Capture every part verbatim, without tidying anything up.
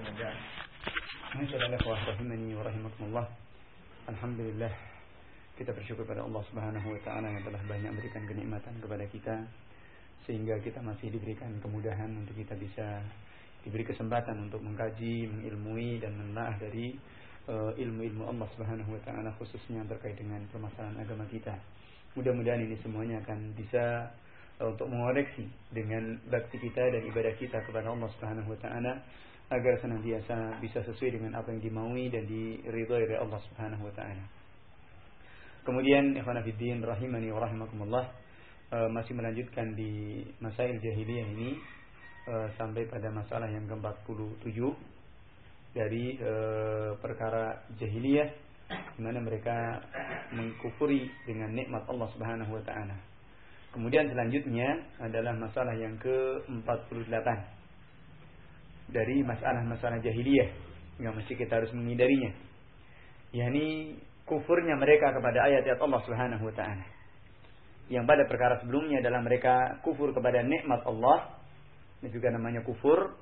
وبعد. Masyaallah ikhwah rahimani wa rahimakumullah. Alhamdulillah, kita bersyukur pada Allah Subhanahu wa taala yang telah banyak memberikan kenikmatan kepada kita sehingga kita masih diberikan kemudahan untuk kita bisa diberi kesempatan untuk mengkaji, mengilmui dan menelaah dari uh, ilmu-ilmu Allah Subhanahu wa taala khususnya terkait dengan permasalahan agama kita. Mudah-mudahan ini semuanya akan bisa uh, untuk mengoreksi dengan bakti kita dan ibadah kita kepada Allah Subhanahu wa taala agar senantiasa bisa sesuai dengan apa yang dimaui dan diridhai oleh Allah Subhanahu wa taala. Kemudian ikhwan fillah rahimani wa rahimakumullah, uh, masih melanjutkan di masail jahiliyah ini uh, sampai pada masalah yang ke empat puluh tujuh dari uh, perkara jahiliyah di mana mereka mengkufuri dengan nikmat Allah Subhanahu wa taala. Kemudian selanjutnya adalah masalah yang ke empat puluh delapan dari masalah-masalah jahiliyah yang mesti kita harus menghindarinya, yakni kufurnya mereka kepada ayat-ayat Allah Subhanahu wa taala. Yang pada perkara sebelumnya adalah mereka kufur kepada nikmat Allah, ini juga namanya kufur.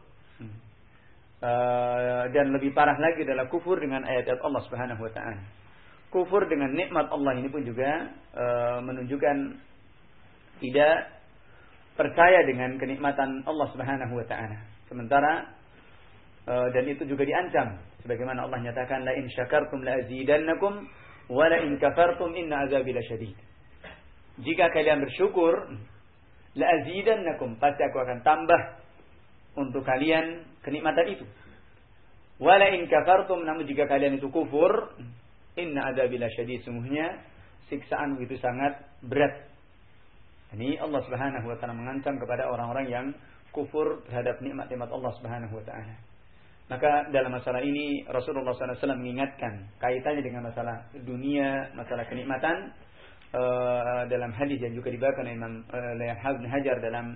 Uh, dan lebih parah lagi adalah kufur dengan ayat-ayat Allah Subhanahu wa taala. Kufur dengan nikmat Allah ini pun juga uh, menunjukkan tidak percaya dengan kenikmatan Allah Subhanahu wa taala. Sementara uh, dan itu juga diancam sebagaimana Allah nyatakan la in syakartum la azidannakum wa la in kafartum inna azabi lasyadid. Jika kalian bersyukur la azidannakum, pasti aku akan tambah untuk kalian kenikmatan itu. Wa la in kafartum, namun jika kalian itu kufur, inna azabi lasyadid, sungguhnya siksaan itu sangat berat. Ini Allah Subhanahu wa taala mengancam kepada orang-orang yang kufur terhadap nikmat-nikmat Allah Subhanahu wa taala. Maka dalam masalah ini Rasulullah sallallahu alaihi wasallam mengingatkan kaitannya dengan masalah dunia, masalah kenikmatan uh, dalam hadis yang juga dibawakan Imam uh, Ibnu Hajar dalam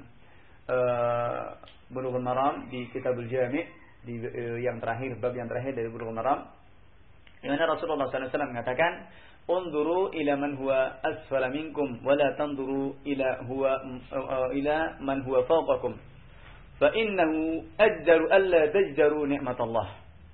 uh, Bulughul Maram di Kitabul Jami' di uh, yang terakhir, bab yang terakhir dari Bulughul Maram, di mana Rasulullah sallallahu alaihi wasallam mengatakan unduru ila man huwa asfala minkum wa la tanduru ila huwa uh, ila man huwa fawqakum fa innahu ajdaru alla tajdaru nikmatallah.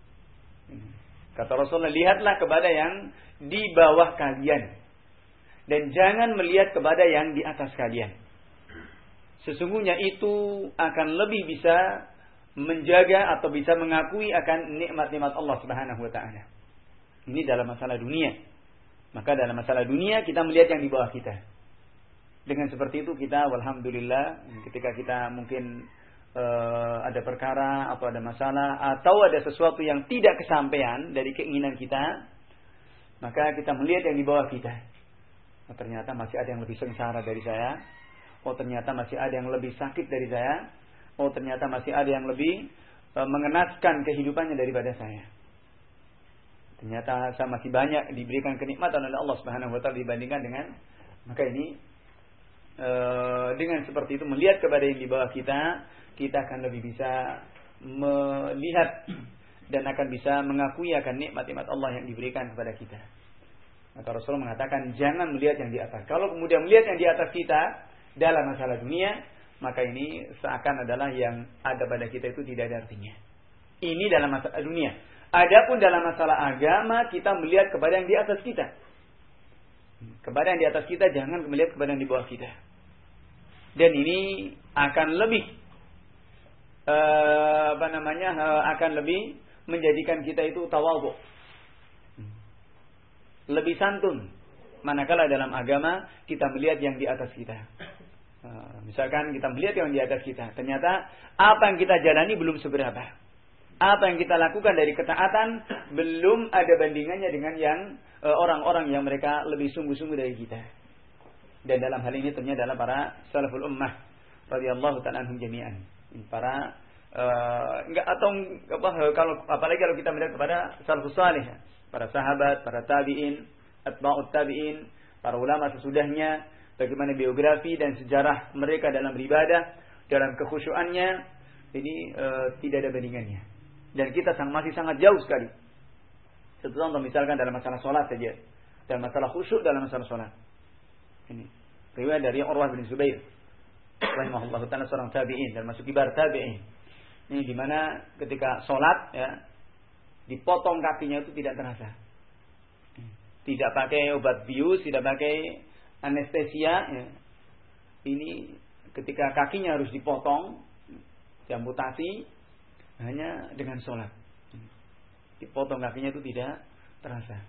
Kata Rasulullah, lihatlah kepada yang di bawah kalian dan jangan melihat kepada yang di atas kalian. Sesungguhnya itu akan lebih bisa menjaga atau bisa mengakui akan nikmat-nikmat Allah Subhanahu wa taala. Ini dalam masalah dunia. Maka dalam masalah dunia kita melihat yang di bawah kita. Dengan seperti itu kita walhamdulillah ketika kita mungkin Uh, ada perkara atau ada masalah atau ada sesuatu yang tidak kesampaian dari keinginan kita, maka kita melihat yang di bawah kita. Oh, ternyata masih ada yang lebih sengsara dari saya. Oh, ternyata masih ada yang lebih sakit dari saya. Oh, ternyata masih ada yang lebih uh, mengenaskan kehidupannya daripada saya. Ternyata saya masih banyak diberikan kenikmatan oleh Allah Subhanahu wa taala dibandingkan dengan, maka ini uh, dengan seperti itu melihat kepada yang di bawah kita, kita akan lebih bisa melihat dan akan bisa mengakui akan nikmat-nikmat Allah yang diberikan kepada kita. Maka Rasulullah mengatakan jangan melihat yang di atas. Kalau kemudian melihat yang di atas kita dalam masalah dunia, maka ini seakan adalah yang ada pada kita itu tidak ada artinya. Ini dalam masalah dunia. Adapun dalam masalah agama, kita melihat kepada yang di atas kita. Kepada yang di atas kita, jangan melihat kepada yang di bawah kita. Dan ini akan lebih Uh, apa namanya uh, akan lebih menjadikan kita itu tawadhu, lebih santun manakala dalam agama kita melihat yang di atas kita. Uh, misalkan kita melihat yang di atas kita, ternyata apa yang kita jalani belum seberapa, apa yang kita lakukan dari ketaatan belum ada bandingannya dengan yang uh, orang-orang yang mereka lebih sungguh-sungguh dari kita. Dan dalam hal ini tentunya adalah para salaful ummah radhiyallahu ta'ala anhum jami'an. Para uh, enggak atau apa kalau apalagi kalau kita melihat kepada salafus salih, para sahabat, para tabi'in, atba'ut tabi'in, para ulama sesudahnya, bagaimana biografi dan sejarah mereka dalam beribadah, dalam kekhusyuannya, ini uh, tidak ada bandingannya. Dan kita sang, masih sangat jauh sekali. Satu contoh misalkan dalam masalah salat saja, dalam masalah khusyuk dalam masalah salat. Ini riwayat dari Urwah bin Zubair rahimahullah ta'ala, seorang tabi'in dan masuk kibar tabi'in. Ini dimana ketika sholat ya, dipotong kakinya itu tidak terasa. Tidak pakai obat bius, tidak pakai anestesia. Ya. Ini ketika kakinya harus dipotong, diamputasi, hanya dengan sholat. Dipotong kakinya itu tidak terasa.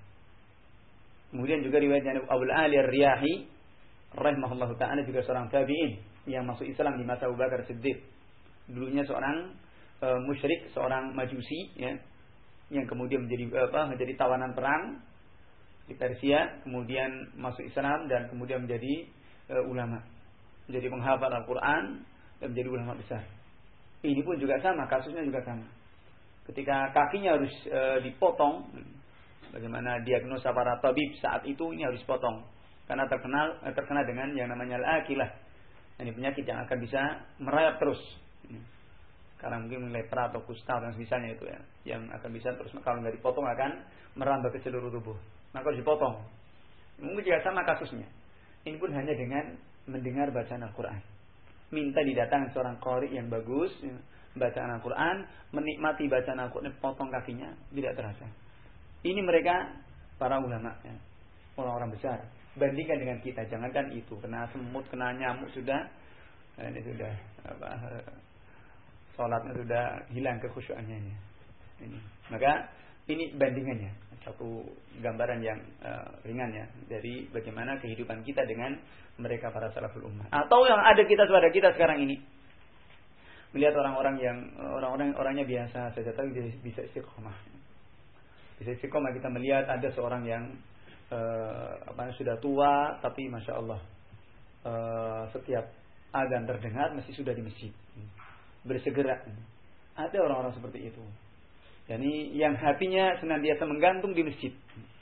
Kemudian juga riwayatnya Abul Ali Ar-Riyahi rahimahullahu ta'ala, juga seorang tabi'in yang masuk Islam di masa Abu Bakar Siddiq. Dulunya seorang e, musyrik, seorang majusi ya, yang kemudian menjadi apa? menjadi tawanan perang di Persia, kemudian masuk Islam dan kemudian menjadi e, ulama, menjadi penghafal Al-Qur'an dan menjadi ulama besar. Ini pun juga sama, kasusnya juga sama. Ketika kakinya harus e, dipotong, bagaimana diagnosa para tabib saat itu, ini harus potong karena terkenal terkena dengan yang namanya al-akilah. Ini penyakit yang akan bisa merayap terus. Karena mungkin lepra atau kusta dan misalnya itu ya, yang akan bisa terus kalau nggak dipotong akan merambah ke seluruh tubuh. Maka harus dipotong. Mungkin juga sama kasusnya. Ini pun hanya dengan mendengar bacaan Al-Quran. Minta didatangkan seorang qari yang bagus, ya, bacaan Al-Quran, menikmati bacaan Al-Quran, potong kakinya, tidak terasa. Ini mereka para ulama, ya, orang-orang besar. Bandingkan dengan kita, jangankan itu, kena semut, kena nyamuk sudah, nah ini sudah apa, sholatnya sudah hilang kekhusyuannya ini. Ini. Maka ini bandingannya, satu gambaran yang uh, ringan ya dari bagaimana kehidupan kita dengan mereka para salaful ummah. Atau yang ada kita pada kita sekarang ini, melihat orang-orang yang orang-orang orangnya biasa saja tapi bisa istiqomah. Bisa istiqomah, kita melihat ada seorang yang Uh, apa sudah tua tapi masya Allah uh, setiap azan terdengar mesti sudah di masjid, bersegera. Ada orang-orang seperti itu. Yani yang hatinya senantiasa menggantung di masjid.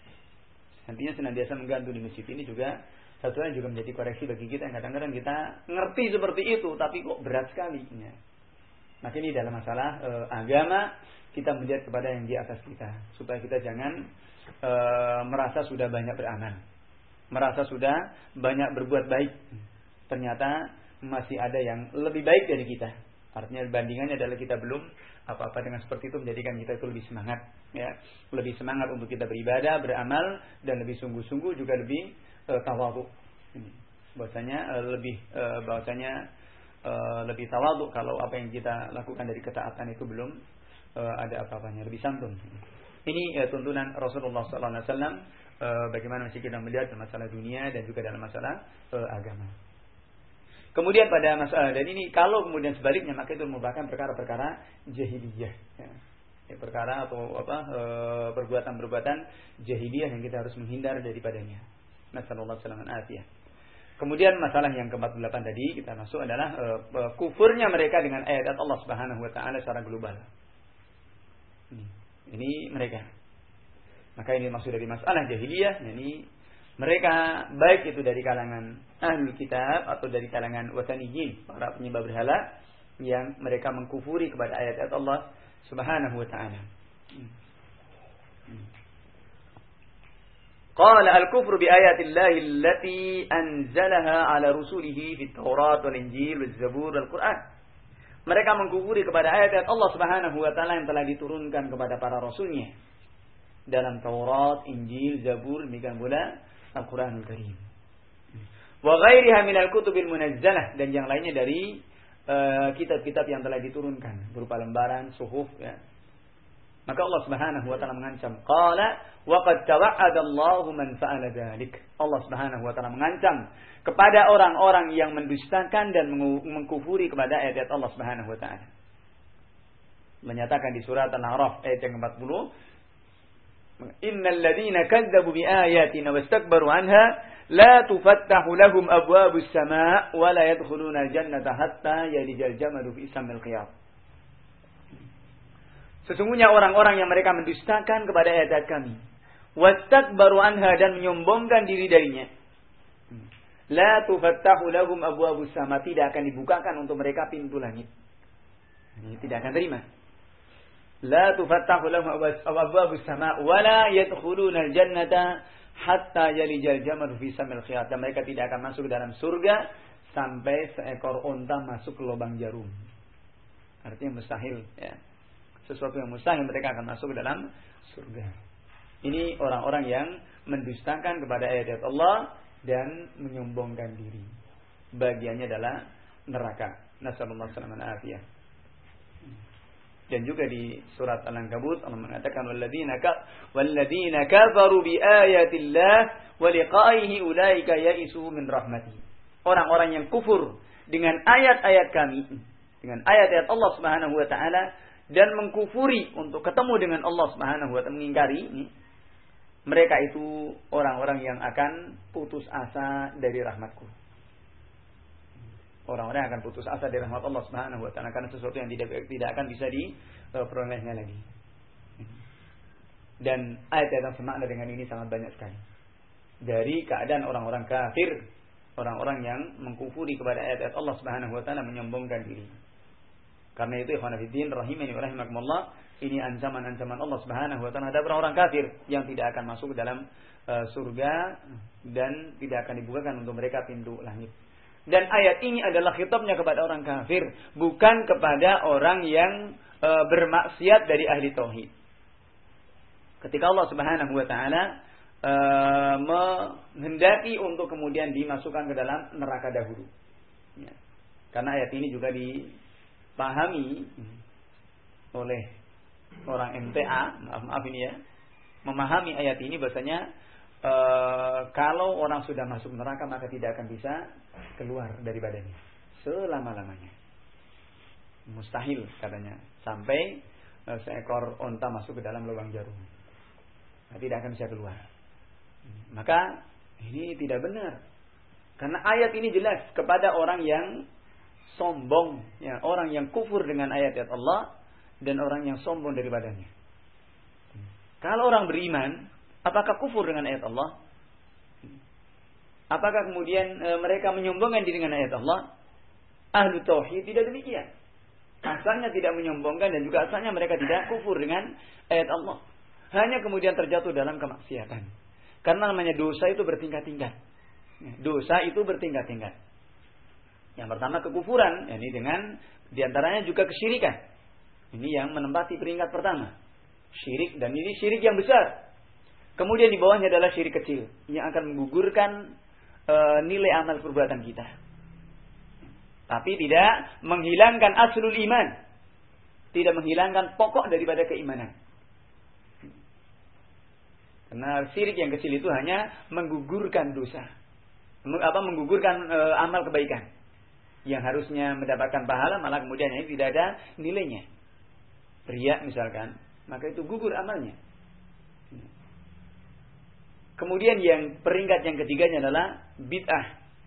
Hatinya senantiasa menggantung di masjid. Ini juga satunya juga menjadi koreksi bagi kita yang kadang-kadang kita ngerti seperti itu tapi kok berat sekali. Ya. Maka ini dalam masalah uh, agama kita melihat kepada yang di atas kita supaya kita jangan E, merasa sudah banyak beramal, merasa sudah banyak berbuat baik, ternyata masih ada yang lebih baik dari kita. Artinya bandingannya adalah kita belum apa-apa. Dengan seperti itu menjadikan kita itu lebih semangat, ya, lebih semangat untuk kita beribadah, beramal, dan lebih sungguh-sungguh, juga lebih e, tawadhu. Bahwasanya e, lebih e, bahwasanya e, lebih tawadhu kalau apa yang kita lakukan dari ketaatan itu belum e, ada apa-apanya, lebih santun. Ini ya, tuntunan Rasulullah sallallahu alaihi wasallam e, bagaimana masih kita melihat dalam masalah dunia dan juga dalam masalah e, agama. Kemudian pada masalah, dan ini kalau kemudian sebaliknya maka itu merupakan perkara-perkara jahiliyah, ya. Ya, perkara atau apa e, perbuatan-perbuatan jahiliyah yang kita harus menghindar daripadanya. Nasallallahu alaihi wasallam. Kemudian masalah yang ke empat puluh delapan tadi kita masuk adalah e, e, kufurnya mereka dengan ayat Allah Subhanahu wa taala secara global. Ini. Ini mereka. Maka ini maksud dari masalah jahiliyah. Ini mereka baik itu dari kalangan ahlul kitab atau dari kalangan wasaniyin, para penyembah berhala, yang mereka mengkufuri kepada ayat-ayat Allah Subhanahu wa ta'ala. Qala al-kufru bi ayatillahi allati anzalaha ala rusulihi fit Taurat wal Injil wal Zabur wal Quran. Mereka mengkufuri kepada ayat-ayat Allah Subhanahu wa taala yang telah diturunkan kepada para rasulnya dalam Taurat, Injil, Zabur, demikian pula Al-Qur'anul Karim. Wa ghairiha minal kutubil munazzalah, dan yang lainnya dari uh, kitab-kitab yang telah diturunkan berupa lembaran, suhuf, ya. Maka Allah Subhanahu wa taala mengancam, qala wa qad tawa'ada Allahu man fa'ala dzalik. Allah Subhanahu wa taala mengancam kepada orang-orang yang mendustakan dan mengkufuri kepada ayat-ayat Allah Subhanahu wa taala. Menyatakan di surat Al-A'raf ayat yang empat puluh, innal ladzina kadzdzabu bi ayatina wastakbaru anha la tufattahu lahum abwabus samaa wa la yadkhuluna al-jannata hatta yalijal jamalu fi samil qiyam. Sesungguhnya orang-orang yang mereka mendustakan kepada ayat-ayat kami, wastakbaru anha, dan menyombongkan diri darinya, la tufattahu lahum abwabus sama, tidak akan dibukakan untuk mereka pintu langit. Ini tidak akan terima. La tufattahu lahum abwabus sama wa la yadkhuluna al-jannata hatta yalijal jamalu fi samil khiyat. Dan mereka tidak akan masuk ke dalam surga sampai seekor unta masuk ke lubang jarum. artinya mustahil ya. Sesuatu yang mustahil mereka akan masuk ke dalam surga. Ini orang-orang yang mendustakan kepada ayat-ayat Allah dan menyombongkan diri. Bagiannya adalah neraka. Nasallallahu alaihi wasallam. Dan juga di surat Al-Ankabut Allah mengatakan walladzina ka walladzina kafaru biayatillah wa liqa'ihi ulaika ya'isu min rahmati. Orang-orang yang kufur dengan ayat-ayat kami, dengan ayat-ayat Allah Subhanahu wa taala dan mengkufuri untuk ketemu dengan Allah Subhanahu wa taala, mengingkari, mereka itu orang-orang yang akan putus asa dari rahmatku. Orang-orang yang akan putus asa dari rahmat Allah Subhanahu wa taala karena sesuatu yang tidak tidak akan bisa diperolehnya lagi. Dan ayat-ayat yang semakna dengan ini sangat banyak sekali. Dari keadaan orang-orang kafir, orang-orang yang mengkufuri kepada ayat-ayat Allah Subhanahu wa taala, menyombongkan diri. Karena itu ikhwan fillah rahimani wa rahimakumullah, ini ancaman-ancaman Allah Subhanahu wa taala terhadap orang-orang kafir yang tidak akan masuk ke dalam uh, surga dan tidak akan dibukakan untuk mereka pintu langit. Dan ayat ini adalah khitabnya kepada orang kafir, bukan kepada orang yang e, bermaksiat dari ahli tauhid. Ketika Allah Subhanahu wa taala e, menghendaki untuk kemudian dimasukkan ke dalam neraka dahulu. Ya. Karena ayat ini juga dipahami oleh orang M T A, maaf, maaf ini ya, memahami ayat ini bahasanya e, kalau orang sudah masuk neraka maka tidak akan bisa keluar dari badannya selama-lamanya. Mustahil katanya sampai uh, seekor onta masuk ke dalam lubang jarum. Nah, tidak akan bisa keluar. Maka ini tidak benar. Karena ayat ini jelas kepada orang yang sombong, ya, orang yang kufur dengan ayat-ayat Allah dan orang yang sombong dari badannya. Kalau orang beriman, apakah kufur dengan ayat Allah? Apakah kemudian e, mereka menyombongkan diri dengan ayat Allah? Ahlu tauhid tidak demikian. Asalnya tidak menyombongkan dan juga asalnya mereka tidak kufur dengan ayat Allah. Hanya kemudian terjatuh dalam kemaksiatan. Karena namanya dosa itu bertingkat-tingkat. Dosa itu bertingkat-tingkat. Yang pertama kekufuran, ini dengan diantaranya juga kesyirikan. Ini yang menempati peringkat pertama. Syirik, dan ini syirik yang besar. Kemudian di bawahnya adalah syirik kecil yang akan menggugurkan nilai amal perbuatan kita, tapi tidak menghilangkan aslul iman, tidak menghilangkan pokok daripada keimanan. Karena syirik yang kecil itu hanya menggugurkan dosa, apa menggugurkan e, amal kebaikan yang harusnya mendapatkan pahala, malah kemudian ini tidak ada nilainya. Riya misalkan, maka itu gugur amalnya. Kemudian yang peringkat yang ketiganya adalah bid'ah.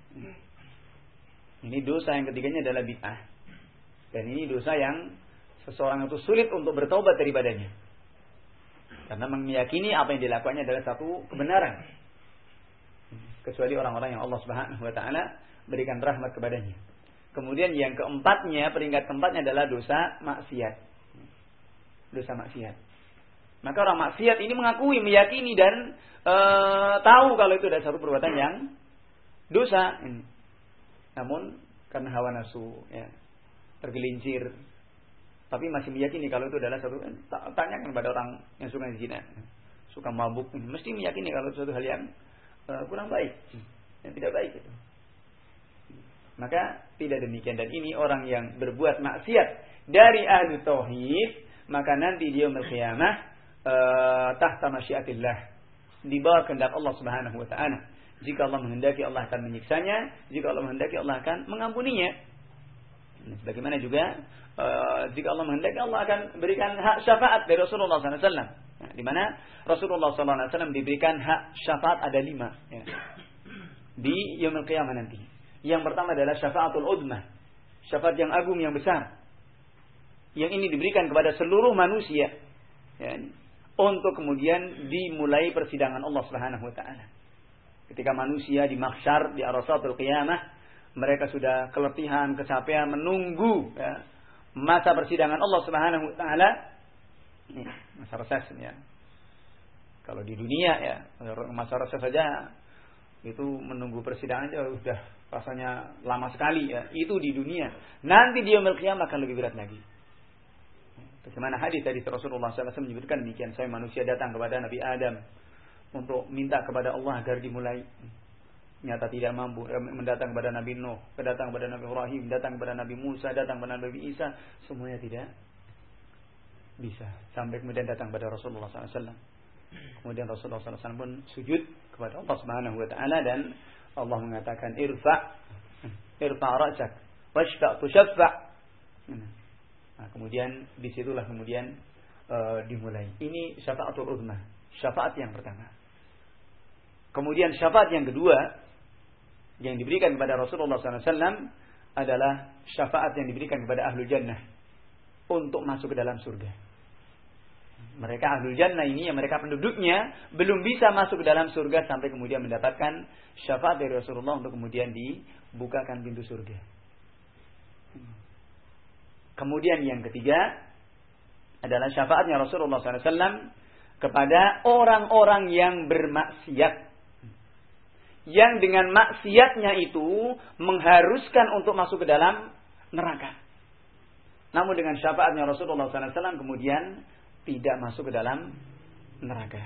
Ini dosa yang ketiganya adalah bid'ah. Dan ini dosa yang seseorang itu sulit untuk bertaubat daripadanya. Karena meyakini apa yang dilakukannya adalah satu kebenaran. Kecuali orang-orang yang Allah Subhanahu wa taala berikan rahmat kepadanya. Kemudian yang keempatnya, peringkat keempatnya adalah dosa maksiat. Dosa maksiat. Maka orang maksiat ini mengakui, meyakini dan e, tahu kalau itu adalah satu perbuatan yang dosa. Namun karena hawa nafsu, ya, tergelincir, tapi masih meyakini kalau itu adalah satu. Tanyakan kepada orang yang suka zina, suka mabuk, mesti meyakini kalau itu suatu hal yang e, kurang baik, yang tidak baik itu. Maka tidak demikian, dan ini orang yang berbuat maksiat dari ahlu tauhid, maka nanti dia yaumul qiyamah Uh, tahta masyiatillah, di bawah kehendak Allah Subhanahu wa taala. Jika Allah menghendaki, Allah akan menyiksanya. Jika Allah menghendaki, Allah akan mengampuninya. Sebagaimana juga uh, jika Allah menghendaki, Allah akan berikan hak syafaat dari Rasulullah sallallahu alaihi wasallam. Nah, di mana Rasulullah sallallahu alaihi wasallam diberikan hak syafaat ada lima, ya, di yaumul qiyamah nanti. Yang pertama adalah syafaatul udmah, syafaat yang agung, yang besar. Yang ini diberikan kepada seluruh manusia, ya, untuk kemudian dimulai persidangan Allah Subhanahu wa taala. Ketika manusia di mahsyar, di arasatul qiyamah, mereka sudah keletihan, kecapean menunggu, ya, masa persidangan Allah Subhanahu wa taala. Masa reses, ya. Kalau di dunia, ya, masa reses saja itu menunggu persidangan aja sudah rasanya lama sekali, ya. Itu di dunia. Nanti di yaumul qiyamah akan lebih berat lagi. Bagaimana hadis dari Rasulullah sallallahu alaihi wasallam menyebutkan demikian, saya manusia datang kepada Nabi Adam untuk minta kepada Allah agar dimulai. Nyata tidak mampu. Mendatang kepada Nabi Nuh, datang kepada Nabi Ibrahim, datang kepada Nabi Musa, datang kepada Nabi Isa, semuanya tidak bisa. Sampai kemudian datang kepada Rasulullah sallallahu alaihi wasallam. Kemudian Rasulullah sallallahu alaihi wasallam pun sujud kepada Allah Subhanahu wa taala dan Allah mengatakan irfa irfa ra'sak washfa' tushaffa'. Nah, kemudian disitulah kemudian uh, dimulai. Ini syafaatul uzma, syafaat yang pertama. Kemudian syafaat yang kedua yang diberikan kepada Rasulullah sallallahu alaihi wasallam adalah syafaat yang diberikan kepada ahlul jannah untuk masuk ke dalam surga. Mereka ahlul jannah ini yang mereka penduduknya belum bisa masuk ke dalam surga sampai kemudian mendapatkan syafaat dari Rasulullah untuk kemudian dibukakan pintu surga. Kemudian yang ketiga adalah syafaatnya Rasulullah sallallahu alaihi wasallam kepada orang-orang yang bermaksiat, yang dengan maksiatnya itu mengharuskan untuk masuk ke dalam neraka. Namun dengan syafaatnya Rasulullah sallallahu alaihi wasallam kemudian tidak masuk ke dalam neraka.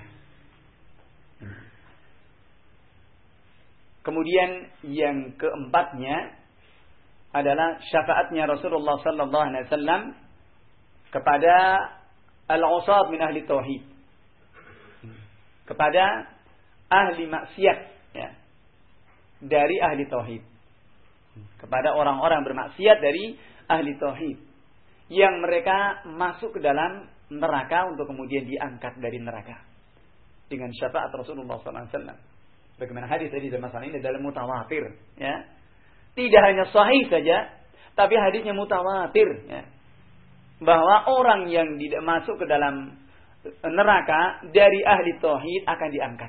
Kemudian yang keempatnya adalah syafaatnya Rasulullah sallallahu alaihi wasallam kepada al-usad min ahli tauhid, kepada ahli maksiat, ya, dari ahli tauhid, kepada orang-orang bermaksiat dari ahli tauhid yang mereka masuk ke dalam neraka untuk kemudian diangkat dari neraka dengan syafaat Rasulullah sallallahu alaihi wasallam. Bagaimana hadis tadi dalam masalah ini adalah mutawatir, ya. Tidak hanya sahih saja, tapi hadisnya mutawatir, ya. Bahwa orang yang tidak masuk ke dalam neraka dari ahli tauhid akan diangkat.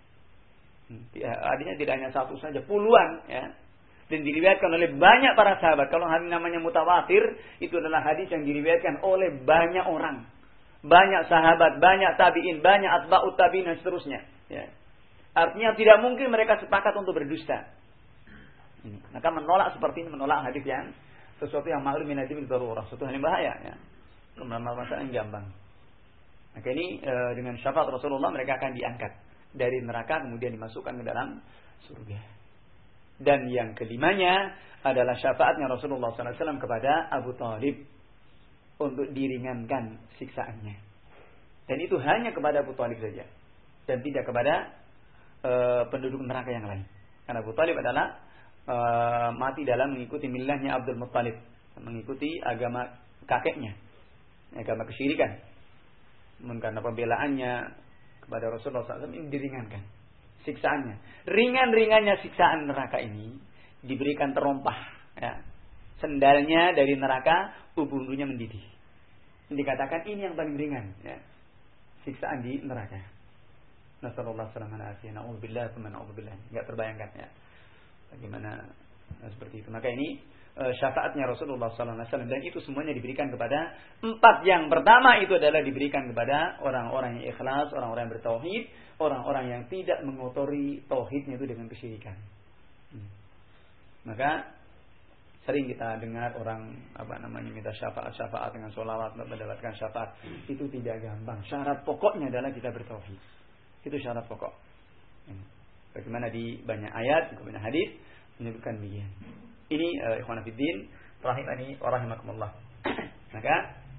Hadisnya tidak hanya satu saja, puluhan, ya. Dan diriwayatkan oleh banyak para sahabat. Kalau hadis namanya mutawatir, itu adalah hadis yang diriwayatkan oleh banyak orang. Banyak sahabat, banyak tabi'in, banyak atba'ut tabi'in dan seterusnya. Ya. Artinya tidak mungkin mereka sepakat untuk berdusta. Ini. Maka menolak seperti ini, menolak hadis yang sesuatu yang ma'lum min hadis bil darurah, sesuatu yang bahaya. Ya. Masalah yang gampang. Maka ini e, dengan syafaat Rasulullah mereka akan diangkat dari neraka kemudian dimasukkan ke dalam surga. Dan yang kelimanya adalah syafaatnya Rasulullah sallallahu alaihi wasallam kepada Abu Thalib untuk diringankan siksaannya. Dan itu hanya kepada Abu Thalib saja dan tidak kepada e, penduduk neraka yang lain. Karena Abu Thalib adalah e, mati dalam mengikuti millahnya Abdul Muttalib, mengikuti agama kakeknya, agama kesyirikan. Karena pembelaannya kepada Rasulullah sallallahu alaihi wasallam ini diringankan siksaannya. Ringan-ringannya siksaan neraka ini diberikan terompah, ya. Sendalnya dari neraka, ubun-ubunnya mendidih. Dikatakan ini yang paling ringan, ya. Siksaan di neraka. Nasallallahu alaihi wasallam. Na'udzubillah, na'udzubillah. Enggak terbayangkan, ya. Bagaimana nah, seperti itu. Maka ini uh, syafaatnya Rasulullah sallallahu alaihi wasallam, dan itu semuanya diberikan kepada empat. Yang pertama itu adalah diberikan kepada orang-orang yang ikhlas, orang-orang yang bertauhid, orang-orang yang tidak mengotori tauhidnya itu dengan kesyirikan. Hmm. Maka sering kita dengar orang apa namanya minta syafaat-syafaat dengan sholawat mendapatkan syafaat. Itu tidak gampang. Syarat pokoknya adalah kita bertauhid. Itu syarat pokok. Hmm. Bagaimana di banyak ayat, banyak hadis menyebutkan demikian. Ini uh, ikhwan fillah rahimani wa rahimakumullah. Maka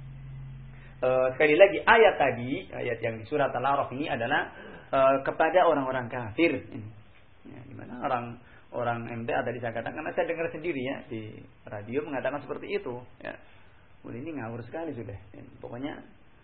uh, sekali lagi ayat tadi, ayat yang di surat Al-A'raf ini adalah uh, kepada orang-orang kafir. Ini. Ya, di mana orang orang M D A tadi saya katakan, karena saya dengar sendiri ya di radio mengatakan seperti itu. Ya. Oh, ini ngawur sekali sudah. Ya, pokoknya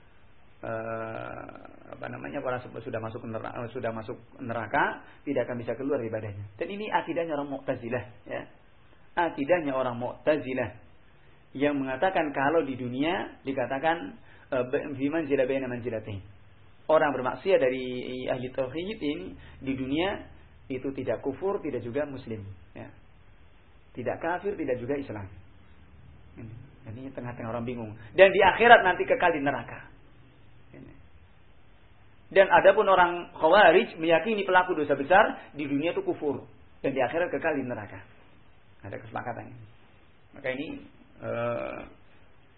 uh, apa namanya orang sudah masuk neraka, sudah masuk neraka tidak akan bisa keluar ibadahnya. Dan ini akidahnya orang Mu'tazilah, ya. Akidahnya orang Mu'tazilah yang mengatakan kalau di dunia dikatakan fi manzilah baina manzilatain. Orang bermaksiat dari ahli tauhid ini di dunia itu tidak kufur, tidak juga muslim, ya. Tidak kafir, tidak juga Islam. Ini, ini tengah-tengah orang bingung. Dan di akhirat nanti kekal di neraka. Ini. Dan adapun orang Khawarij meyakini pelaku dosa besar di dunia itu kufur dan di akhirat kekal di neraka. Ada kesepakatan. Maka ini uh,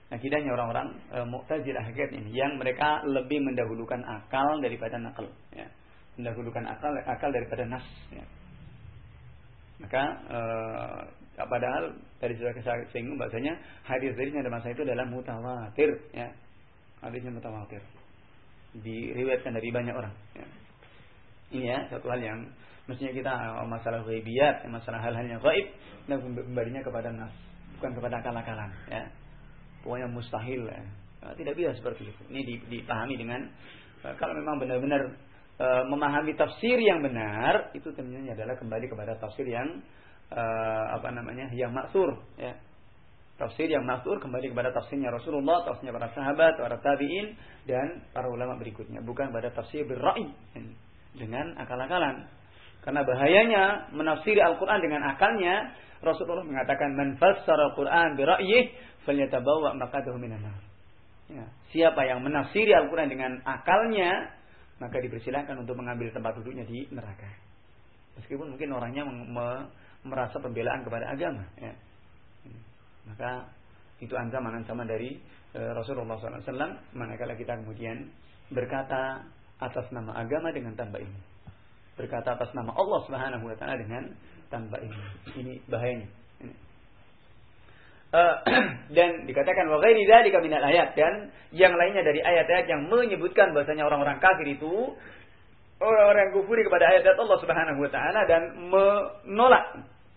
akidahnya orang-orang e, Mu'tazilah hakikat ini, yang mereka lebih mendahulukan akal daripada nakal, ya. Mendahulukan akal akal daripada nas, ya. Maka e, padahal tadi sudah saya singgung bahasanya hadis-hadisnya dalam masa itu adalah mutawatir, ya. Hadisnya mutawatir, diriwayatkan dari banyak orang, ya. Ini ya satu hal yang mestinya kita masalah ghaibiyat, masalah hal-hal yang gaib, dan kembalinya kepada nas, bukan kepada akal-akalan, ya. Pokoknya mustahil, ya. Tidak bisa seperti itu. Ini dipahami dengan kalau memang benar-benar e, memahami tafsir yang benar, itu tentunya adalah kembali kepada tafsir yang e, apa namanya yang maksur, ya. Tafsir yang maksur kembali kepada tafsirnya Rasulullah, tafsirnya para sahabat, para tabi'in, dan para ulama berikutnya, bukan pada tafsir berra'i dengan akal-akalan. Karena bahayanya menafsiri Al-Quran dengan akalnya. Rasulullah mengatakan, man fassara Al-Quran bira'yih falyatabawa maq'adahu minan nar. Ya, siapa yang menafsiri Al-Quran dengan akalnya, maka dipersilahkan untuk mengambil tempat duduknya di neraka. Meskipun mungkin orangnya me- merasa pembelaan kepada agama, ya. Maka itu ancaman-ancaman dari e, Rasulullah shallallahu alaihi wasallam manakala kita kemudian berkata atas nama agama dengan tanpa ilmu, berkata atas nama Allah Subhanahu wa taala dengan tanpa ilmu. Ini bahayanya. Ini. Uh, dan dikatakan wa ghairi dzalika minal ayat, dan yang lainnya dari ayat-ayat yang menyebutkan bahasanya orang-orang kafir itu orang-orang kufuri kepada ayat-ayat Allah Subhanahu wa taala dan menolak,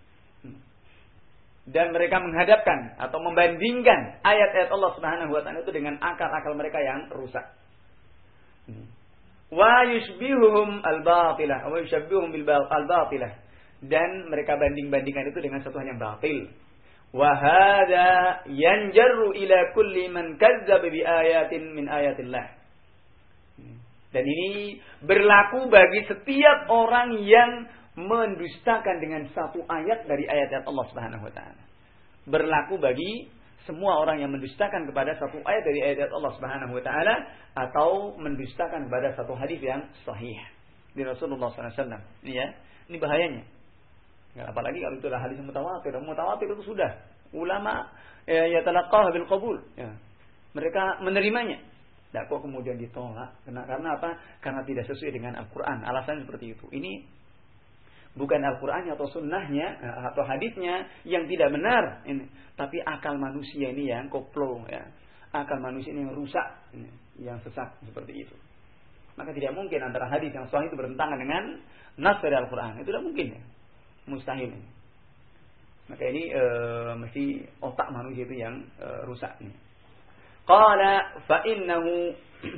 dan mereka menghadapkan atau membandingkan ayat-ayat Allah Subhanahu wa taala itu dengan akal-akal mereka yang rusak. Wa yushbihuhum al-batilah wa yushabbihuhum bil al-batilah, dan mereka banding-bandingkan itu dengan sesuatu yang batil. Wa hadza yanjarru ila kulli man kadzdzaba bi ayatin min ayatillah. Dan ini berlaku bagi setiap orang yang mendustakan dengan satu ayat dari ayat-ayat Allah Subhanahu wa taala. Berlaku bagi semua orang yang mendustakan kepada satu ayat dari ayat Allah Subhanahu wa taala atau mendustakan kepada satu hadis yang sahih dari Rasulullah sallallahu alaihi wasallam. Ini ya, ini bahayanya. Ya, apalagi kalau itu adalah hadis mutawatir. Mutawatir itu sudah ulama ya, ya talaqah bil qabul. Ya. Mereka menerimanya. Nah, kok kemudian ditolak? Karena, karena apa? Karena tidak sesuai dengan Al-Qur'an. Alasan seperti itu. Ini bukan Al-Qur'annya atau sunnahnya atau hadisnya yang tidak benar, ini, tapi akal manusia ini yang koplo, ya. Akal manusia ini yang rusak, ini, yang sesat seperti itu. Maka tidak mungkin antara hadis yang sahih itu bertentangan dengan nas dari Al-Qur'an. Itu tidak mungkin, ya. Mustahil. Ini. Maka ini e, mesti otak manusia itu yang e, rusak. Ini. Qala fa innahu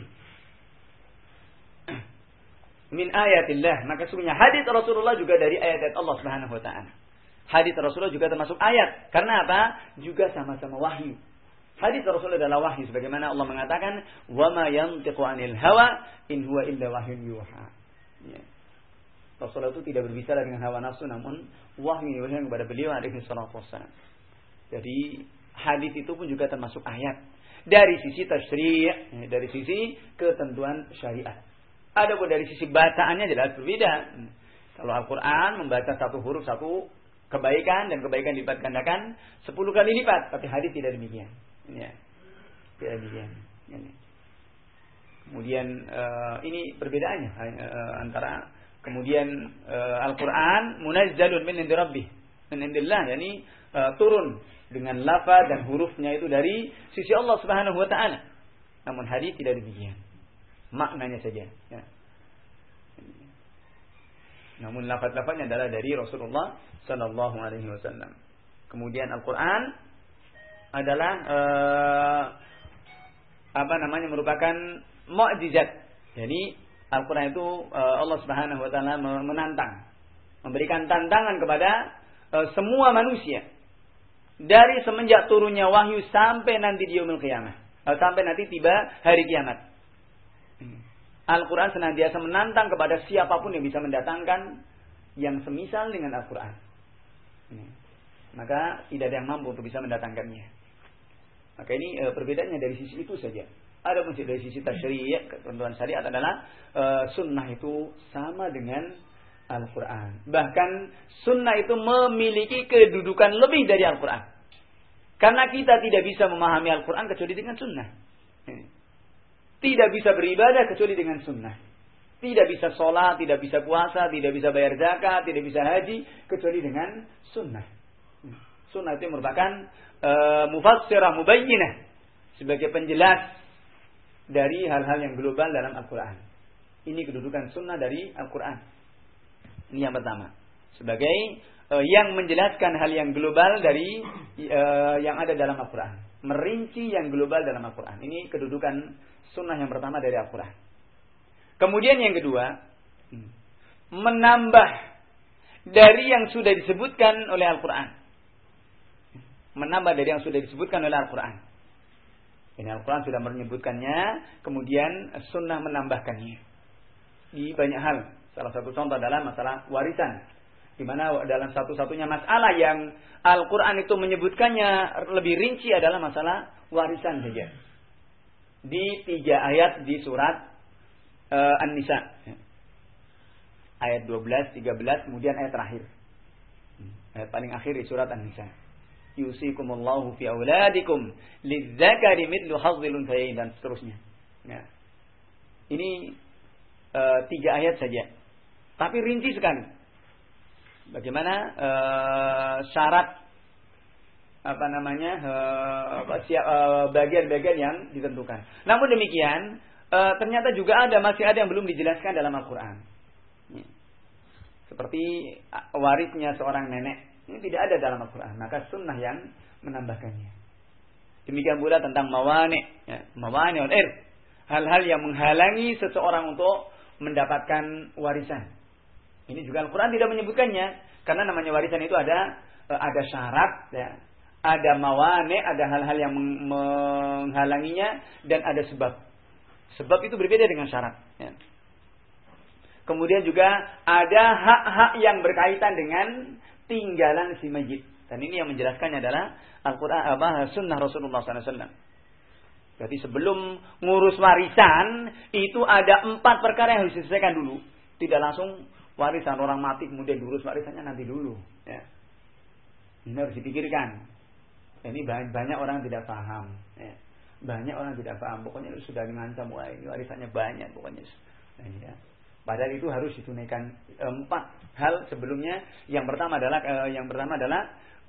min ayatillah, maka sesungguhnya hadis Rasulullah juga dari ayat-ayat Allah Subhanahu wa taala. Hadis Rasulullah juga termasuk ayat. Karena apa? Juga sama-sama wahyu. Hadis Rasulullah adalah wahyu sebagaimana Allah mengatakan, "Wa ma yantiqu 'anil hawa in huwa illa wahyun yuha." Ya. Rasulullah itu tidak berbicara dengan hawa nafsu, namun wahyu yang diwahyukan kepada beliau alaihi salatu wassalam. Jadi hadis itu pun juga termasuk ayat dari sisi tasyri', dari sisi ketentuan syariat. Adapun dari sisi bacaannya jelas berbeda. Kalau Al-Quran membaca satu huruf satu kebaikan, dan kebaikan dilipat gandakan sepuluh kali lipat. Tapi hadis tidak demikian. Ya, tidak demikian. Ini. Kemudian uh, ini perbedaannya uh, antara kemudian uh, Al-Quran munazzalun min indi rabbih, min indillah, yakni uh, turun dengan lafaz dan hurufnya itu dari sisi Allah Subhanahu wa taala. Namun hadis tidak demikian. Maknanya saja, ya. Namun lafaz-lafaznya adalah dari Rasulullah Sallallahu Alaihi Wasallam. Kemudian Al-Quran adalah uh, apa namanya merupakan mukjizat. Jadi Al-Quran itu uh, Allah Subhanahu Wa Taala menantang, memberikan tantangan kepada uh, semua manusia dari semenjak turunnya wahyu sampai nanti di yaumil qiyamah, uh, sampai nanti tiba hari kiamat. Al-Quran senantiasa menantang kepada siapapun yang bisa mendatangkan yang semisal dengan Al-Quran. Maka tidak ada yang mampu untuk bisa mendatangkannya. Maka ini e, perbedaannya dari sisi itu saja. Adapun dari sisi tasyri', ketentuan syariat adalah e, sunnah itu sama dengan Al-Quran. Bahkan sunnah itu memiliki kedudukan lebih dari Al-Quran. Karena kita tidak bisa memahami Al-Quran kecuali dengan sunnah. Tidak bisa beribadah kecuali dengan sunnah. Tidak bisa sholat, tidak bisa puasa, tidak bisa bayar zakat, tidak bisa haji kecuali dengan sunnah. Sunnah itu merupakan uh, mufassirah mubayyinah, sebagai penjelas dari hal-hal yang global dalam Al-Quran. Ini kedudukan sunnah dari Al-Quran. Ini yang pertama. Sebagai uh, yang menjelaskan hal yang global dari uh, yang ada dalam Al-Quran. Merinci yang global dalam Al-Quran. Ini kedudukan sunnah yang pertama dari Al-Quran. Kemudian yang kedua, menambah dari yang sudah disebutkan oleh Al-Quran. Menambah dari yang sudah disebutkan oleh Al-Quran. Ini Al-Quran sudah menyebutkannya, kemudian sunnah menambahkannya. Di banyak hal. Salah satu contoh adalah masalah warisan. Di mana dalam satu-satunya masalah yang Al-Quran itu menyebutkannya lebih rinci adalah masalah warisan saja. Di tiga ayat di surat uh, An-Nisa. Ayat dua belas, tiga belas, kemudian ayat terakhir. Ayat paling akhir di surat An-Nisa. Yusikumullahu fi auladikum lidzakari mithlu hazzil unthayain, dan seterusnya. Ya. Ini uh, tiga ayat saja. Tapi rinci sekali. Bagaimana uh, syarat apa namanya uh, siap, uh, bagian-bagian yang ditentukan. Namun demikian uh, ternyata juga ada masih ada yang belum dijelaskan dalam Al-Quran. Ya. Seperti warisnya seorang nenek, ini tidak ada dalam Al-Quran. Maka sunnah yang menambahkannya. Demikian pula tentang mawani, ya, mawani wal irth, hal-hal yang menghalangi seseorang untuk mendapatkan warisan. Ini juga Al-Quran tidak menyebutkannya, karena namanya warisan itu ada ada syarat, ya, ada mawani, ada hal-hal yang menghalanginya, dan ada sebab. Sebab itu berbeda dengan syarat. Ya. Kemudian juga ada hak-hak yang berkaitan dengan tinggalan si mayit. Dan ini yang menjelaskannya adalah Al-Quran, apa, sunnah Rasulullah sallallahu alaihi wasallam. Jadi sebelum ngurus warisan itu ada empat perkara yang harus diselesaikan dulu. Tidak langsung warisan orang mati kemudian diurus warisannya nanti dulu. Ya. Ini harus dipikirkan. Ini banyak orang tidak paham. Ya. Banyak orang tidak paham. Pokoknya sudah mengancam, wah ini warisannya banyak. Pokoknya. Nah, ya. Padahal itu harus ditunaikan empat hal sebelumnya. Yang pertama adalah eh, yang pertama adalah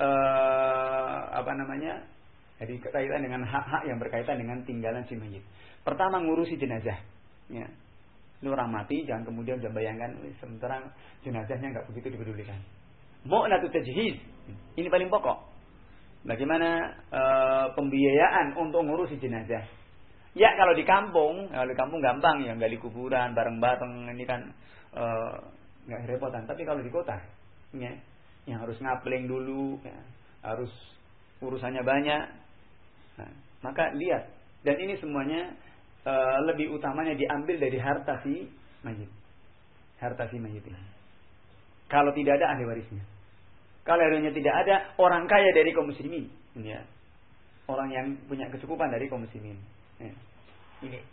eh, apa namanya? Jadi kaitan dengan hak-hak yang berkaitan dengan tinggalan si mayit. Pertama, ngurusi jenazah. Ya. Ini orang mati, jangan kemudian jangan bayangkan sementara jenazahnya nggak begitu dipedulikan. Mu'natu tajhiz. Ini paling pokok. Bagaimana e, pembiayaan untuk ngurusi jenazah. Ya kalau di kampung, kalau di kampung gampang ya, gali kuburan bareng-bareng, ini kan e, nggak repotan. Tapi kalau di kota, ya, yang harus ngapling dulu, ya, harus urusannya banyak. Nah, maka lihat, dan ini semuanya e, lebih utamanya diambil dari harta si mayit. Harta si mayit ini. Kalau tidak ada ahli warisnya. Kalau akhirnya tidak ada orang kaya dari kaum muslimin, ya. Orang yang punya kecukupan dari kaum muslimin. Ya. Ini.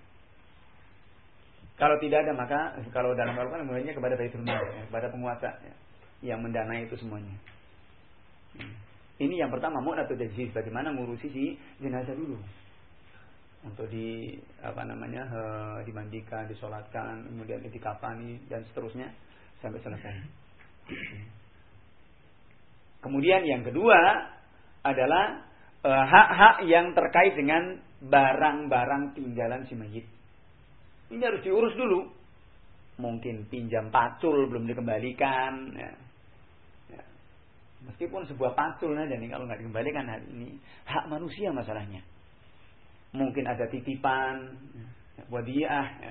Kalau tidak ada maka kalau dalam Al-Quran mulainya kepada Baitul Mal, ya, kepada penguasa, ya, yang mendanai itu semuanya. Ya. Ini yang pertama, mu'natu tajhiz, bagaimana ngurusi si jenazah dulu. Untuk di apa namanya he, dimandikan, disolatkan, kemudian dikafani dan seterusnya sampai selesai. Kemudian yang kedua adalah e, hak-hak yang terkait dengan barang-barang tinggalan si mayit. Ini harus diurus dulu. Mungkin pinjam pacul belum dikembalikan. Ya. Ya. Meskipun sebuah pacul aja nih kalau nggak dikembalikan hari ini, hak manusia masalahnya. Mungkin ada titipan, wadiah, ya.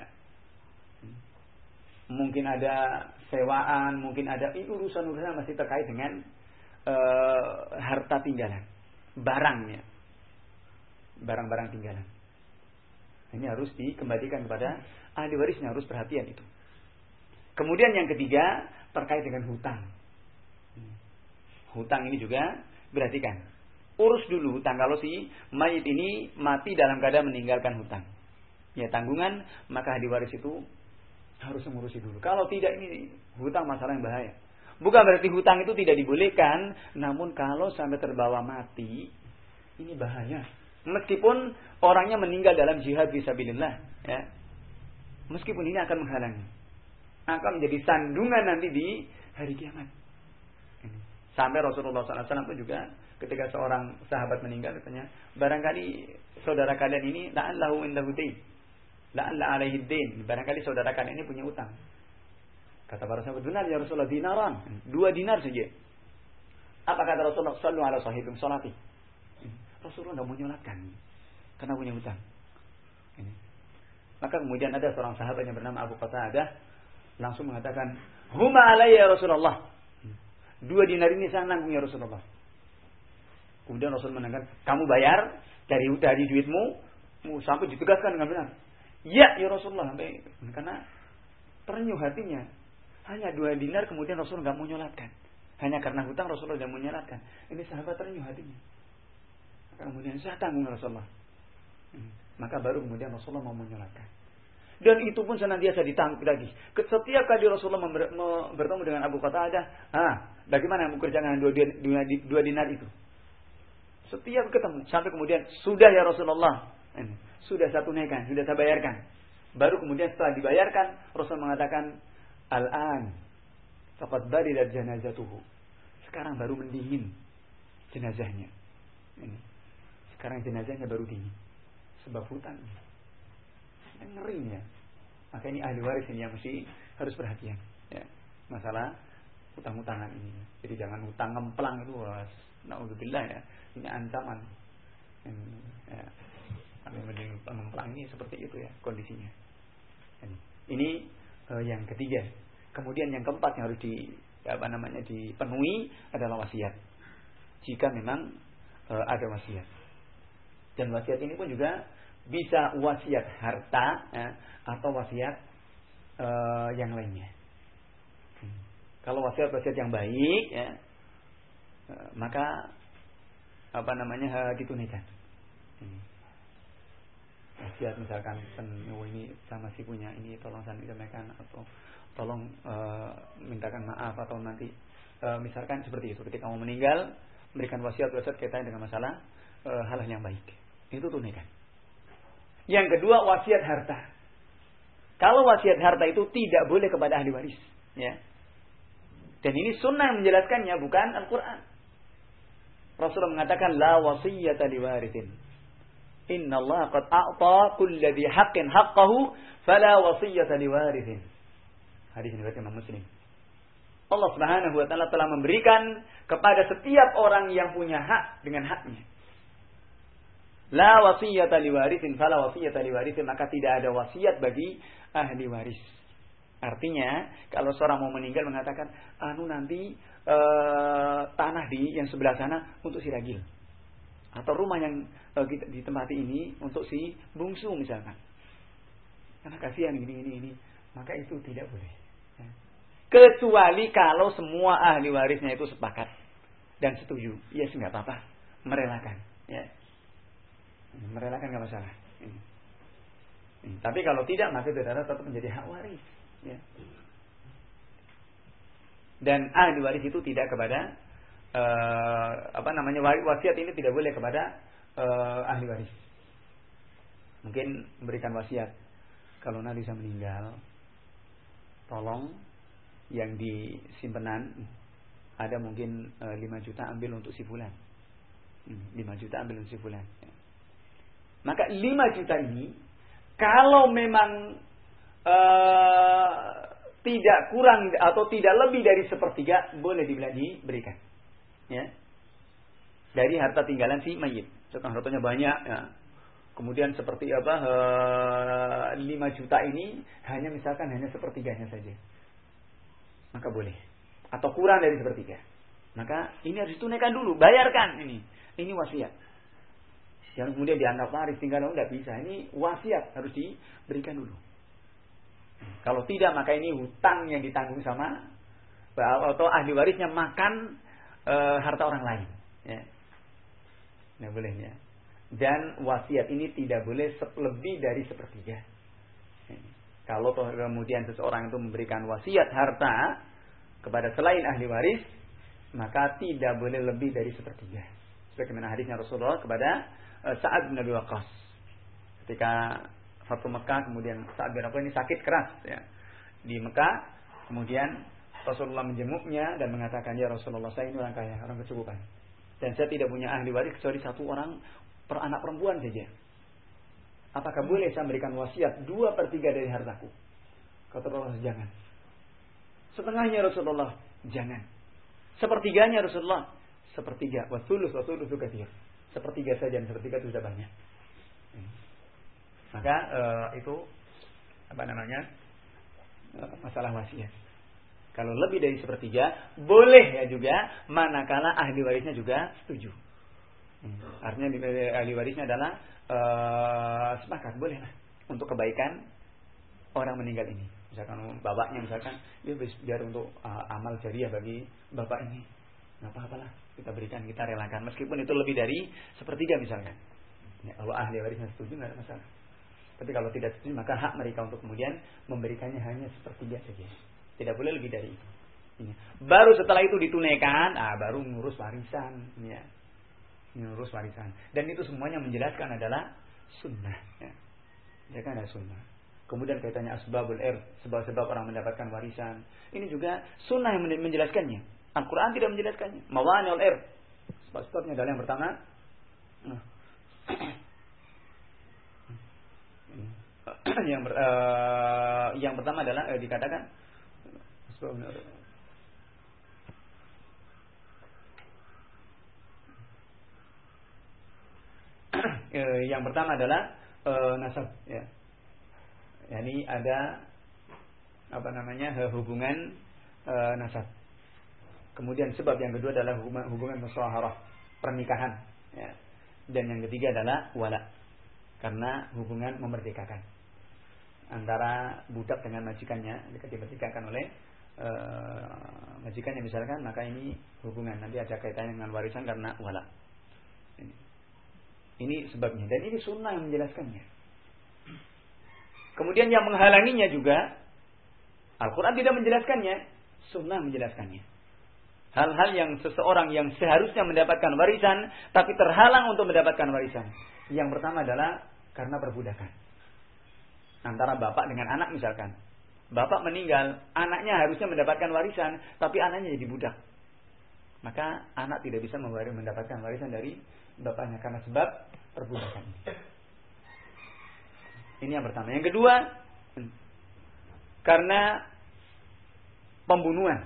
Mungkin ada sewaan, mungkin ada ini urusan-urusan masih terkait dengan Uh, harta tinggalan, barangnya, barang-barang tinggalan. Ini harus dikembalikan kepada ahli warisnya, harus perhatian itu. Kemudian yang ketiga terkait dengan hutang. Hutang ini juga perhatikan. Urus dulu hutang kalau si mayit ini mati dalam keadaan meninggalkan hutang. Ya tanggungan, maka ahli waris itu harus mengurusi dulu. Kalau tidak ini hutang masalah yang bahaya. Bukan berarti hutang itu tidak dibolehkan, namun kalau sampai terbawa mati, Ini bahaya. Meskipun orangnya meninggal dalam jihad fisabilillah, ya. Meskipun ini akan menghalangi, akan menjadi sandungan nanti di hari kiamat. Sampai Rasulullah sallallahu alaihi wasallam pun juga ketika seorang sahabat meninggal katanya, barangkali saudara kalian ini la'allahu indahu dain, la'alla alaihi dain, barangkali saudara kalian ini punya utang. Kata para sahabat, benar ya Rasulullah, dinaran, dua dinar saja. Apa kata Rasulullah? Sallu ala sahibikum salati. Rasulullah tidak mau nyolatkan karena punya utang. Ini. Maka kemudian ada seorang sahabat yang bernama Abu Qatadah langsung mengatakan, huma alayya ya Rasulullah. Dua dinar ini saya nanggung ya Rasulullah. Kemudian Rasul menangkan, kamu bayar dari dari duitmu sampai ditegaskan dengan benar. Ya ya Rasulullah, sampai karena terenyuh hatinya. Hanya dua dinar kemudian Rasul nggak mau nyolatkan. Hanya karena hutang Rasulullah tidak mau nyolatkan. Ini sahabat terenyuh hatinya. Kemudian saya tanggung Rasulullah. Maka baru kemudian Rasulullah mau menyolatkan. Dan itu pun senantiasa ditanggung lagi. Setiap kali Rasulullah member, me, bertemu dengan Abu Qatadah, ah, bagaimana yang mengerjakan dua, dua, dua dinar itu? Setiap ketemu sampai kemudian sudah ya Rasulullah, ini, sudah saya tunaikan, sudah saya bayarkan. Baru kemudian setelah dibayarkan, Rasul mengatakan, al-an, faqad baridat janazatuhu. Sekarang baru mendingin jenazahnya. Ini. Sekarang jenazahnya baru dingin. Sebab hutang. Yang ngerinya. Maka ini ahli waris ini yang mesti harus perhatian. Ya. Masalah hutang-hutangan ini. Jadi jangan hutang ngemplang itu. Na'udzubillah ya. Ini ancaman. Ya. Ngemplang ini seperti itu ya kondisinya. Ini uh, yang ketiga. Kemudian yang keempat yang harus di apa namanya dipenuhi adalah wasiat. Jika memang uh, ada wasiat. Dan wasiat ini pun juga bisa wasiat harta ya, atau wasiat uh, yang lainnya. Hmm. Kalau wasiat-wasiat yang baik, ya, uh, maka apa namanya ditunaikan. Hmm. Wasiat misalkan, oh ini saya masih punya ini, tolong saya tunaikan atau tolong uh, mintakan maaf atau nanti uh, misalkan seperti itu. Ketika kamu meninggal, memberikan wasiat-wasiat kaitannya dengan masalah uh, hal yang baik. Itu tunaikan. Yang kedua wasiat harta. Kalau wasiat harta itu tidak boleh kepada ahli waris, ya. Dan ini sunnah yang menjelaskannya, bukan Al-Quran. Rasulullah mengatakan la wasiyata liwarithin. Inna Allah qad a'ta kulli dhi haqqin haqqahu fala wasiyata liwarithin. Hadis ini riwayat Imam Muslim. Allah Subhanahu wa taala telah memberikan kepada setiap orang yang punya hak dengan haknya. La wasiyata liwarithin fala wasiyata liwarithin, maka tidak ada wasiat bagi ahli waris. Artinya kalau seorang mau meninggal mengatakan anu nanti e, tanah di yang sebelah sana untuk si ragil atau rumah yang e, ditempati ini untuk si bungsu misalkan. Karena kasihan ini ini ini, maka itu tidak boleh. Ya. Kecuali kalau semua ahli warisnya itu sepakat dan setuju, ya sih nggak apa-apa, merelakan. Ya. Merelakan nggak masalah. Ini. Ini. Tapi kalau tidak, maka saudara tetap menjadi hak waris. Ya. Dan ahli waris itu tidak kepada uh, apa namanya wasiat ini tidak boleh kepada uh, ahli waris. Mungkin memberikan wasiat kalau nanti saya meninggal, tolong yang di simpenan ada mungkin uh, lima juta ambil untuk si fulan. Hmm, lima juta ambil untuk si fulan. Ya. Maka lima juta ini kalau memang uh, tidak kurang atau tidak lebih dari sepertiga boleh diberikan, ya, dari harta tinggalan si mayit. Sekarang hartanya banyak, ya. Kemudian seperti apa uh, lima juta ini hanya misalkan hanya sepertiganya saja, maka boleh. Atau kurang dari sepertiga, maka ini harus ditunaikan dulu, bayarkan ini. Ini wasiat. Yang kemudian dianggap waris tinggal tidak bisa. Ini wasiat harus diberikan dulu. Kalau tidak maka ini hutang yang ditanggung sama atau ahli warisnya makan e, harta orang lain. Ya. Nah boleh ya. Dan wasiat ini tidak boleh lebih dari sepertiga. Ya. Kalau kemudian seseorang itu memberikan wasiat harta kepada selain ahli waris, maka tidak boleh lebih dari sepertiga. Sebagaimana hadisnya Rasulullah kepada uh, Sa'ad bin Abi Waqqas. Ketika Fathu Mekah, kemudian Sa'ad bin Abi Waqqas ini sakit keras ya. Di Mekah, kemudian Rasulullah menjenguknya dan mengatakan, ya Rasulullah, saya ini orang kaya, orang kecukupan. Dan saya tidak punya ahli waris kecuali satu orang per anak perempuan saja. Apakah boleh saya memberikan wasiat dua per tiga dari hartaku? Kata Rasulullah, jangan. Setengahnya Rasulullah, jangan. Sepertiganya Rasulullah, sepertiga. Wasulus, wasulus itu kathir. Sepertiga saja, dan sepertiga itu sudah banyak. Maka uh, itu apa namanya uh, masalah wasiat. Kalau lebih dari sepertiga, boleh ya juga, manakala ahli warisnya juga setuju. Hmm. Artinya ahli warisnya adalah uh, sepakat, boleh lah untuk kebaikan orang meninggal ini. Misalkan bapaknya, misalkan, ya biar untuk uh, amal jariah bagi bapak ini, nggak apa-apalah, kita berikan, kita relakan, meskipun itu lebih dari sepertiga misalkan. Ya, kalau ahli warisnya setuju nggak ada masalah. Tapi kalau tidak setuju, maka hak mereka untuk kemudian memberikannya hanya sepertiga saja. Tidak boleh lebih dari itu. Ini. Baru setelah itu ditunaikan, ah, baru ngurus warisan. Ya. Ngurus warisan. Dan itu semuanya menjelaskan adalah sunnah. Ya. Ya kan ada sunnah. Kemudian kaitannya asbabul irth, sebab-sebab orang mendapatkan warisan. Ini juga sunnah yang menjelaskannya. Al-Quran tidak menjelaskannya. Mawani'ul irth. Sebab-sebabnya adalah yang pertama. yang ber, uh, yang pertama adalah uh, dikatakan yang pertama adalah uh, nasab ya. Yani ada apa namanya hubungan uh, nasab. Kemudian sebab yang kedua adalah hubungan, hubungan musyawarah, pernikahan ya. Dan yang ketiga adalah wala, karena hubungan memerdekakan antara budak dengan majikannya. Jika dimerdekakan oleh uh, majikannya misalkan, maka ini hubungan nanti ada kaitannya dengan warisan karena wala. Ini, ini sebabnya, dan ini sunnah yang menjelaskannya. Kemudian yang menghalanginya juga, Al-Quran tidak menjelaskannya, sunnah menjelaskannya. Hal-hal yang seseorang yang seharusnya mendapatkan warisan, tapi terhalang untuk mendapatkan warisan. Yang pertama adalah karena perbudakan. Antara bapak dengan anak misalkan. Bapak meninggal, anaknya harusnya mendapatkan warisan, tapi anaknya jadi budak. Maka anak tidak bisa mendapatkan warisan dari bapaknya karena sebab perbudakan ini. Ini yang pertama. Yang kedua, karena pembunuhan.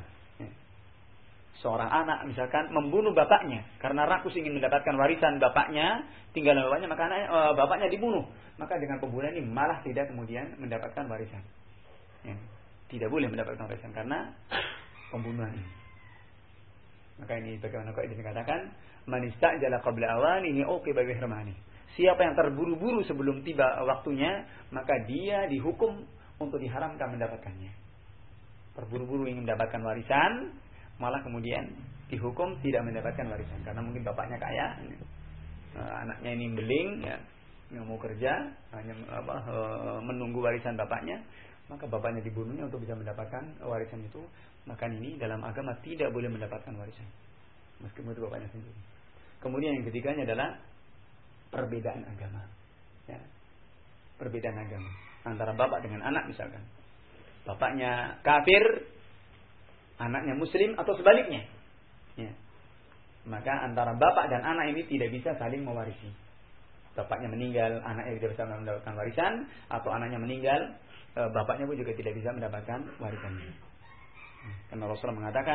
Seorang anak misalkan membunuh bapaknya karena rakus ingin mendapatkan warisan bapaknya, tinggal bapaknya, maka anaknya, e, bapaknya dibunuh. Maka dengan pembunuhan ini malah tidak kemudian mendapatkan warisan. Ya, tidak boleh mendapatkan warisan karena pembunuhan ini. Maka ini bagaimana kok ini dikatakan, man istajala qabla awanihi uqiba bi hirmani. Siapa yang terburu-buru sebelum tiba waktunya, maka dia dihukum untuk diharamkan mendapatkannya. Terburu-buru ingin mendapatkan warisan, malah kemudian dihukum tidak mendapatkan warisan karena mungkin bapaknya kaya, anaknya ini beling, ya, nggak mau kerja, hanya apa, menunggu warisan bapaknya, maka bapaknya dibunuhnya untuk bisa mendapatkan warisan itu. Maka ini dalam agama tidak boleh mendapatkan warisan, meskipun itu bapaknya sendiri. Kemudian yang ketiganya adalah perbedaan agama, ya. Perbedaan agama antara bapak dengan anak misalkan, bapaknya kafir, anaknya muslim atau sebaliknya, ya. Maka antara bapak dan anak ini tidak bisa saling mewarisi. Bapaknya meninggal, anaknya tidak bisa mendapatkan warisan, atau anaknya meninggal, bapaknya pun juga tidak bisa mendapatkan warisannya. Karena Rasulullah mengatakan,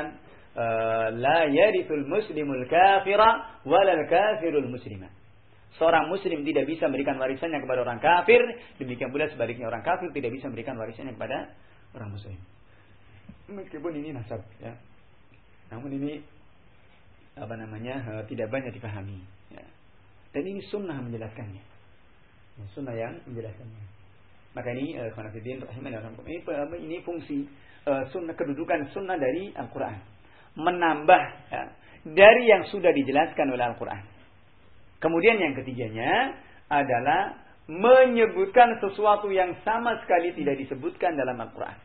la yarithul muslimul kafira walal kafirul muslimah. Seorang muslim tidak bisa memberikan warisannya kepada orang kafir, demikian pula sebaliknya orang kafir tidak bisa memberikan warisannya kepada orang muslim. Meskipun ini nasab, ya. Namun ini apa namanya tidak banyak dipahami, ya. Dan ini sunnah menjelaskannya, sunnah yang menjelaskannya. Maka ini khonafidin rahimahullah, ini ini fungsi uh, sunnah, kedudukan sunnah dari Al-Quran, menambah ya, dari yang sudah dijelaskan oleh Al-Quran. Kemudian yang ketiganya adalah menyebutkan sesuatu yang sama sekali tidak disebutkan dalam Al-Quran.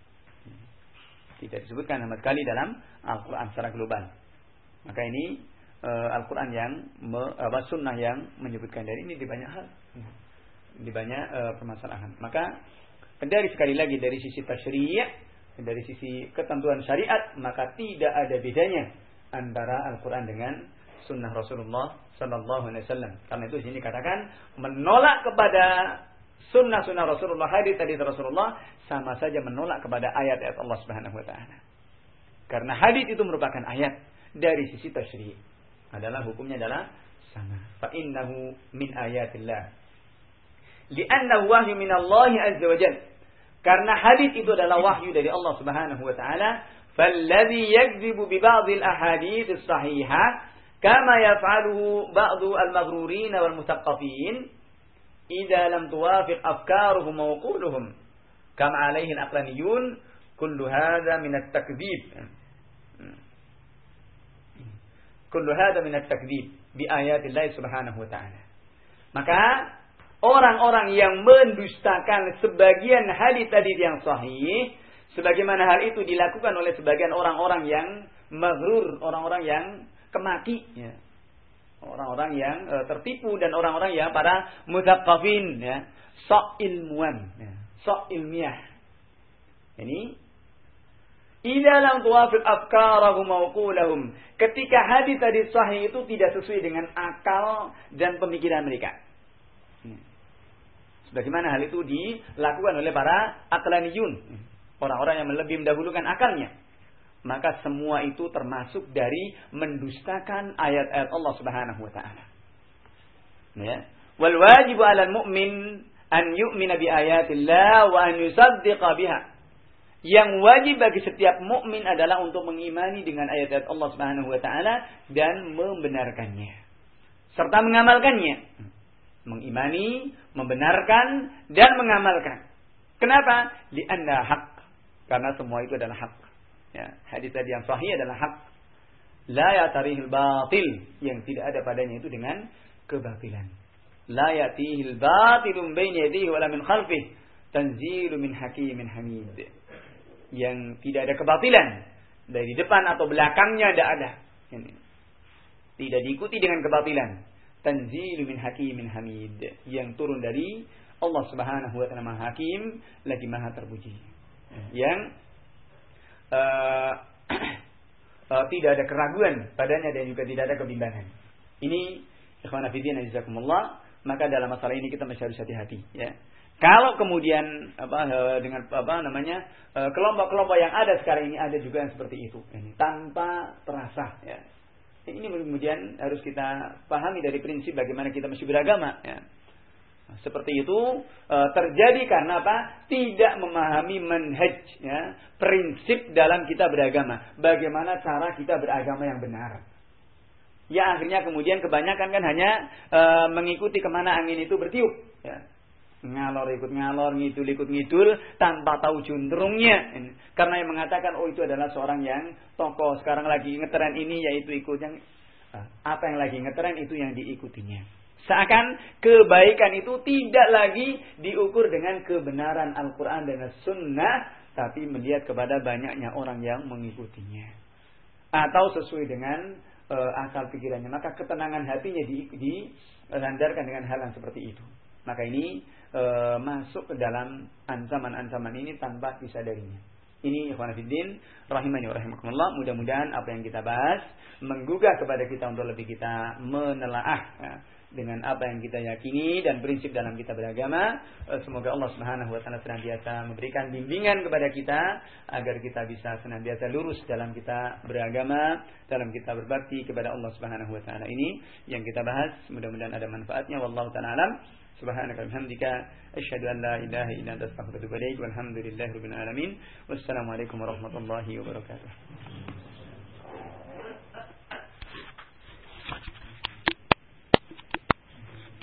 Tidak disebutkan sama sekali dalam Al-Quran secara global. Maka ini uh, Al-Quran yang me, apa, sunnah yang menyebutkan dari ini di banyak hal, di banyak uh, permasalahan. Maka dari sekali lagi dari sisi tasyri', dari sisi ketentuan syariat, maka tidak ada bedanya antara Al-Quran dengan sunnah Rasulullah Sallallahu Alaihi Wasallam. Karena itu sini katakan menolak kepada sunnah-sunnah Rasulullah, hadis-hadis Rasulullah, sama saja menolak kepada ayat-ayat Allah Subhanahu Wa Taala. Karena hadis itu merupakan ayat, dari sisi tasyri' adalah hukumnya adalah sama. Fa innahu min ayatillah. Li'annahu wahyu min Allah azza wa jalla. Karena hadis itu adalah wahyu dari Allah Subhanahu wa taala, falladhi yakdzibu bi ba'd al-ahadits as-sahihah kama yaf'aluhu ba'd al-maghrurin wal muthaqqafin idza lam tuwafiq afkaruhum wa uquluhum kama alayhi al-aqlaniyun kullu hadha min at-takdzib. Kullu hadha min at-takdzib bi ayatillah subhanahu wa ta'ala. Maka orang-orang yang mendustakan sebagian hadis-hadis yang sahih, sebagaimana hal itu dilakukan oleh sebagian orang-orang yang maghrur, orang-orang yang kemaki, ya. Orang-orang yang e, tertipu dan orang-orang yang para mutsaqqafin, ya, sok ilmuwan, ya, sok ilmiah. Ini idza lam tuwafiq afkarahum wa uqulahum, ketika hadis-hadis sahih itu tidak sesuai dengan akal dan pemikiran mereka. Sebagaimana hal itu dilakukan oleh para aqlaniyun, orang-orang yang lebih mendahulukan akalnya. Maka semua itu termasuk dari mendustakan ayat-ayat Allah Subhanahu wa taala. Ya. Wal wajibu 'alal mu'min an yu'mina bi ayatillah wa an yusaddiqa biha. Yang wajib bagi setiap mukmin adalah untuk mengimani dengan ayat-ayat Allah Subhanahu wa taala dan membenarkannya serta mengamalkannya. Mengimani, membenarkan dan mengamalkan. Kenapa? Li'anna haq. Karena semua itu adalah hak. Ya, hadis tadi yang sahih adalah hak. La yatarihil batil, yang tidak ada padanya itu dengan kebatilan. La yatihil batilun baina yadihi wala min khalfihi, tanzilu min hakimin hamid. Yang tidak ada kebatilan dari depan atau belakangnya, tidak ada. Tidak diikuti dengan kebatilan. Tanzilu min hakimin hamid, yang turun dari Allah Subhanahu wa taala Maha Hakim lagi Maha terpuji. Yang uh, uh, tidak ada keraguan padanya dan juga tidak ada kebimbangan. Ini ikhwan fillah jazakumullah, maka dalam masalah ini kita mesti harus hati-hati, ya. Kalau kemudian apa dengan apa namanya kelompok-kelompok yang ada sekarang ini ada juga yang seperti itu, ini tanpa terasa, ya. Ini kemudian harus kita pahami dari prinsip bagaimana kita mesti beragama, ya. Seperti itu e, terjadi karena apa? Tidak memahami manhaj, ya, prinsip dalam kita beragama. Bagaimana cara kita beragama yang benar. Ya akhirnya kemudian kebanyakan kan hanya e, mengikuti kemana angin itu bertiup, ya. Ngalor ikut ngalor, ngidul ikut ngidul tanpa tahu juntrungnya. Karena yang mengatakan oh itu adalah seorang yang tokoh sekarang lagi ngetren ini, yaitu ikut yang apa yang lagi ngetren itu yang diikutinya. Seakan kebaikan itu tidak lagi diukur dengan kebenaran Al-Quran dan As-Sunnah, tapi melihat kepada banyaknya orang yang mengikutinya atau sesuai dengan uh, akal pikirannya. Maka ketenangan hatinya disandarkan dengan hal yang seperti itu. Maka ini e, masuk ke dalam ancaman-ancaman ini tanpa disadarinya. Ini ikhwan fillah rahimani wa rahimakumullah. Mudah-mudahan apa yang kita bahas menggugah kepada kita untuk lebih kita menelaah, ya, dengan apa yang kita yakini dan prinsip dalam kita beragama. E, semoga Allah Subhanahu wa taala senantiasa memberikan bimbingan kepada kita agar kita bisa senantiasa lurus dalam kita beragama, dalam kita berbakti kepada Allah Subhanahu wa taala. Ini yang kita bahas, mudah-mudahan ada manfaatnya. Wallahu taala alam. Subhanaka wa bihamdika asyhadu an la ilaha illa anta astaghfiruka wa atubu ilaik. Walhamdulillahirabbil alamin. Wassalamualaikum warahmatullahi wabarakatuh.